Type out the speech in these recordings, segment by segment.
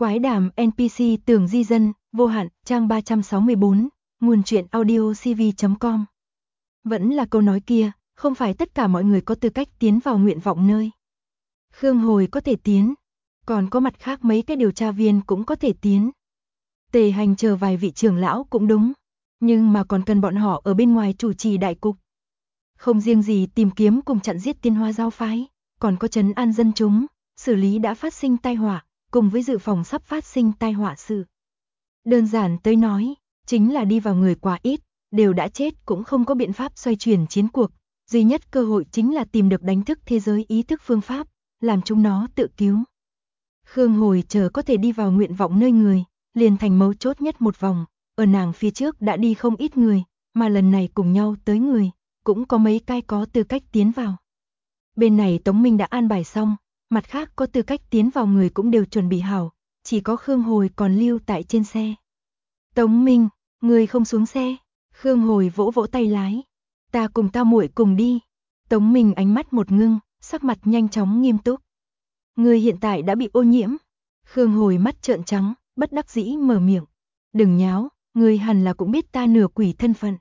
Quái đàm NPC Tường Di Dân, vô hạn, trang 364, nguồn truyện audio cv.com. Vẫn là câu nói kia, không phải tất cả mọi người có tư cách tiến vào nguyện vọng nơi. Khương Hồi có thể tiến, còn có mặt khác mấy cái điều tra viên cũng có thể tiến. Tề Hành chờ vài vị trưởng lão cũng đúng, nhưng mà còn cần bọn họ ở bên ngoài chủ trì đại cục. Không riêng gì tìm kiếm cùng chặn giết Tiên Hoa giáo phái, còn có trấn an dân chúng, xử lý đã phát sinh tai họa, cùng với dự phòng sắp phát sinh tai họa sự. Đơn giản tới nói, chính là đi vào người quá ít, đều đã chết cũng không có biện pháp xoay chuyển chiến cuộc, duy nhất cơ hội chính là tìm được đánh thức thế giới ý thức phương pháp, làm chúng nó tự cứu. Khương Hồi chờ có thể đi vào nguyện vọng nơi người, liền thành mấu chốt nhất một vòng, ở nàng phía trước đã đi không ít người, mà lần này cùng nhau tới người, cũng có mấy cái có tư cách tiến vào. Bên này Tống Minh đã an bài xong, mặt khác có tư cách tiến vào người cũng đều chuẩn bị hảo, chỉ có Khương Hồi còn lưu tại trên xe. Tống Minh, người không xuống xe. Khương Hồi vỗ vỗ tay lái. Ta cùng ta muội cùng đi. Tống Minh ánh mắt một ngưng, sắc mặt nhanh chóng nghiêm túc. Người hiện tại đã bị ô nhiễm. Khương Hồi mắt trợn trắng, bất đắc dĩ mở miệng. Đừng nháo, người hẳn là cũng biết ta nửa quỷ thân phận.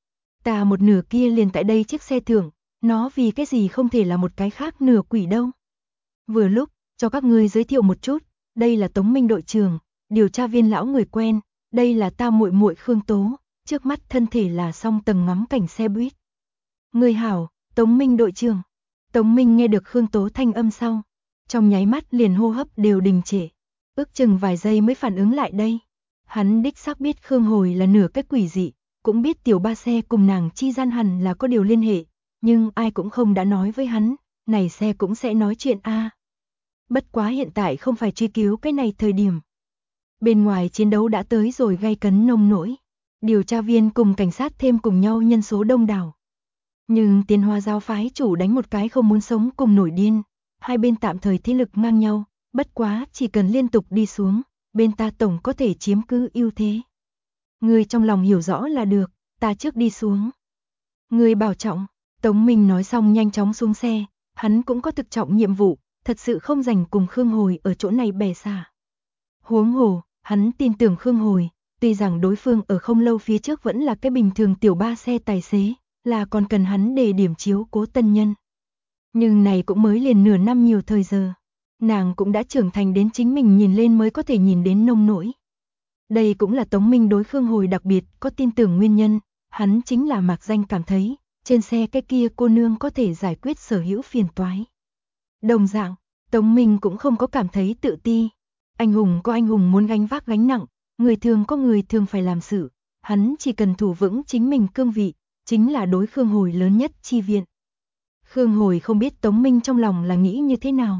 Ta một nửa kia liền tại đây chiếc xe thưởng, nó vì cái gì không thể là một cái khác nửa quỷ đâu. Vừa lúc, cho các ngươi giới thiệu một chút, đây là Tống Minh đội trưởng, điều tra viên lão người quen, đây là ta muội muội Khương Tố, trước mắt thân thể là song tầng ngắm cảnh xe buýt. Người hảo, Tống Minh đội trưởng. Tống Minh nghe được Khương Tố thanh âm sau, trong nháy mắt liền hô hấp đều đình trệ, ước chừng vài giây mới phản ứng lại đây. Hắn đích xác biết Khương Hồi là nửa cái quỷ dị, cũng biết tiểu ba xe cùng nàng chi gian hẳn là có điều liên hệ, nhưng ai cũng không đã nói với hắn, này xe cũng sẽ nói chuyện a. Bất quá hiện tại không phải truy cứu cái này thời điểm. Bên ngoài chiến đấu đã tới rồi gay cấn nông nỗi. Điều tra viên cùng cảnh sát thêm cùng nhau nhân số đông đảo. Nhưng Tiên Hoa giáo phái chủ đánh một cái không muốn sống cùng nổi điên. Hai bên tạm thời thế lực ngang nhau, bất quá chỉ cần liên tục đi xuống, bên ta tổng có thể chiếm cứ ưu thế. Người trong lòng hiểu rõ là được, ta trước đi xuống. Người bảo trọng. Tống Minh nói xong nhanh chóng xuống xe, hắn cũng có thực trọng nhiệm vụ, thật sự không rảnh cùng Khương Hồi ở chỗ này bè xả. Huống hồ, hắn tin tưởng Khương Hồi, tuy rằng đối phương ở không lâu phía trước vẫn là cái bình thường tiểu ba xe tài xế, là còn cần hắn để điểm chiếu cố tân nhân. Nhưng này cũng mới liền nửa năm nhiều thời giờ, nàng cũng đã trưởng thành đến chính mình nhìn lên mới có thể nhìn đến nông nỗi. Đây cũng là Tống Minh đối Khương Hồi đặc biệt có tin tưởng nguyên nhân, hắn chính là mạc danh cảm thấy, trên xe cái kia cô nương có thể giải quyết sở hữu phiền toái. Đồng dạng, Tống Minh cũng không có cảm thấy tự ti. Anh hùng có anh hùng muốn gánh vác gánh nặng, người thường có người thường phải làm sự. Hắn chỉ cần thủ vững chính mình cương vị, chính là đối Khương Hồi lớn nhất chi viện. Khương Hồi không biết Tống Minh trong lòng là nghĩ như thế nào.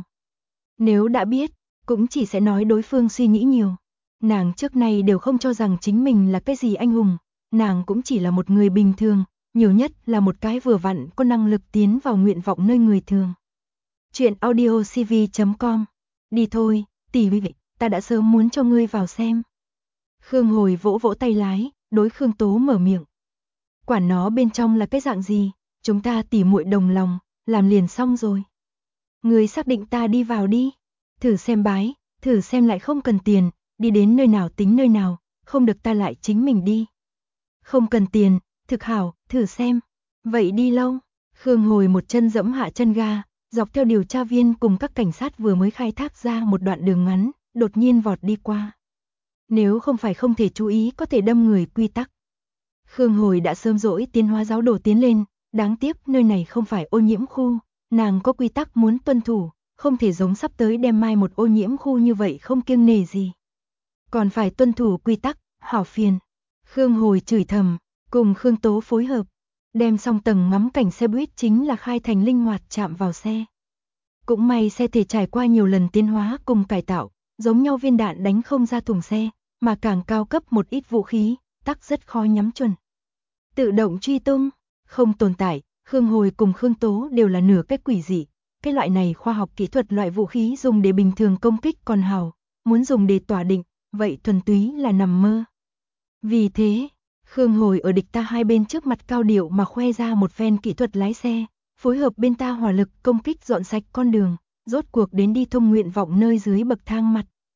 Nếu đã biết, cũng chỉ sẽ nói đối phương suy nghĩ nhiều. Nàng trước nay đều không cho rằng chính mình là cái gì anh hùng, nàng cũng chỉ là một người bình thường, nhiều nhất là một cái vừa vặn có năng lực tiến vào nguyện vọng nơi người thường. Chuyện audio cv.com. Đi thôi, tỷ vị, ta đã sớm muốn cho ngươi vào xem. Khương Hồi vỗ vỗ tay lái, đối Khương Tố mở miệng. Quản nó bên trong là cái dạng gì, chúng ta tỉ muội đồng lòng, làm liền xong rồi. Ngươi xác định ta đi vào đi, thử xem bái, thử xem lại không cần tiền, đi đến nơi nào tính nơi nào, không được ta lại chính mình đi. Không cần tiền, thực hảo, thử xem. Vậy đi lâu. Khương Hồi một chân dẫm hạ chân ga, dọc theo điều tra viên cùng các cảnh sát vừa mới khai thác ra một đoạn đường ngắn, đột nhiên vọt đi qua. Nếu không phải không thể chú ý có thể đâm người quy tắc. Khương Hồi đã sớm dỗi Tiên Hoa giáo đổ tiến lên, đáng tiếc nơi này không phải ô nhiễm khu, nàng có quy tắc muốn tuân thủ, không thể giống sắp tới đem mai một ô nhiễm khu như vậy không kiêng nể gì. Còn phải tuân thủ quy tắc, hảo phiền. Khương Hồi chửi thầm, cùng Khương Tố phối hợp. Đem xong tầng ngắm cảnh xe buýt chính là khai thành linh hoạt chạm vào xe. Cũng may xe thể trải qua nhiều lần tiến hóa cùng cải tạo, giống nhau viên đạn đánh không ra thùng xe, mà càng cao cấp một ít vũ khí, tắc rất khó nhắm chuẩn. Tự động truy tung, không tồn tại, Khương Hồi cùng Khương Tố đều là nửa cái quỷ dị. Cái loại này khoa học kỹ thuật loại vũ khí dùng để bình thường công kích còn hào, muốn dùng để tỏa định, vậy thuần túy là nằm mơ. Vì thế, Khương Hồi ở địch ta hai bên trước mặt cao điệu mà khoe ra một phen kỹ thuật lái xe, phối hợp bên ta hỏa lực công kích dọn sạch con đường, rốt cuộc đến đi thông nguyện vọng nơi dưới bậc thang mặt.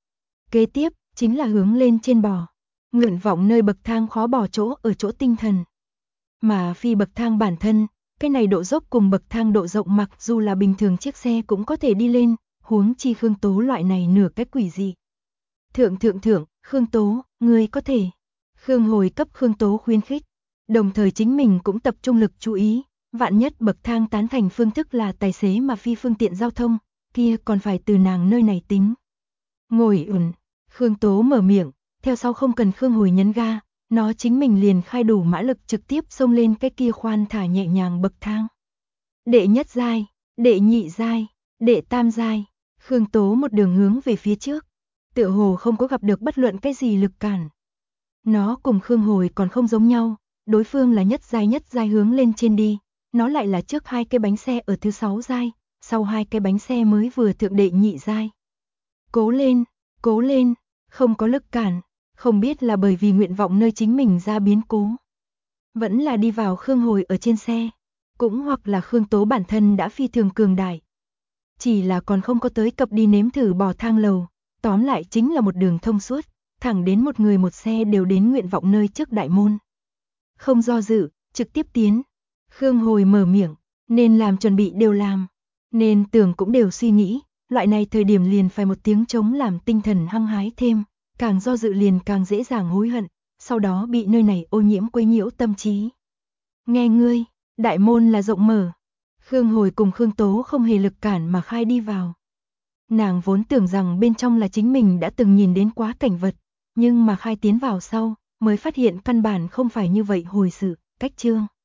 Kế tiếp, chính là hướng lên trên bò. Nguyện vọng nơi bậc thang khó bỏ chỗ ở chỗ tinh thần. Mà phi bậc thang bản thân, cái này độ dốc cùng bậc thang độ rộng mặc dù là bình thường chiếc xe cũng có thể đi lên, huống chi Khương Tố loại này nửa cái quỷ gì. Thượng, Khương Tố, ngươi có thể. Khương Hồi cấp Khương Tố khuyến khích, đồng thời chính mình cũng tập trung lực chú ý, vạn nhất bậc thang tán thành phương thức là tài xế mà phi phương tiện giao thông, kia còn phải từ nàng nơi này tính. Ngồi ổn, Khương Tố mở miệng, theo sau không cần Khương Hồi nhấn ga, nó chính mình liền khai đủ mã lực trực tiếp xông lên cái kia khoan thả nhẹ nhàng bậc thang. Đệ nhất giai, đệ nhị giai, đệ tam giai, Khương Tố một đường hướng về phía trước, tựa hồ không có gặp được bất luận cái gì lực cản. Nó cùng Khương Hồi còn không giống nhau, đối phương là nhất giai hướng lên trên đi, nó lại là trước hai cái bánh xe ở thứ 6 giai, sau hai cái bánh xe mới vừa thượng đệ nhị giai. Cố lên, không có lực cản, không biết là bởi vì nguyện vọng nơi chính mình ra biến cố. Vẫn là đi vào Khương Hồi ở trên xe, cũng hoặc là Khương Tố bản thân đã phi thường cường đại. Chỉ là còn không có tới cập đi nếm thử bò thang lầu, tóm lại chính là một đường thông suốt, thẳng đến một người một xe đều đến nguyện vọng nơi trước đại môn. Không do dự, trực tiếp tiến. Khương Hồi mở miệng, nên làm chuẩn bị đều làm, nên tưởng cũng đều suy nghĩ, loại này thời điểm liền phải một tiếng trống làm tinh thần hăng hái thêm, càng do dự liền càng dễ dàng hối hận, sau đó bị nơi này ô nhiễm quấy nhiễu tâm trí. Nghe ngươi, đại môn là rộng mở. Khương Hồi cùng Khương Tố không hề lực cản mà khai đi vào. Nàng vốn tưởng rằng bên trong là chính mình đã từng nhìn đến quá cảnh vật, nhưng mà khai tiến vào sau, mới phát hiện căn bản không phải như vậy hồi sự, cách chương.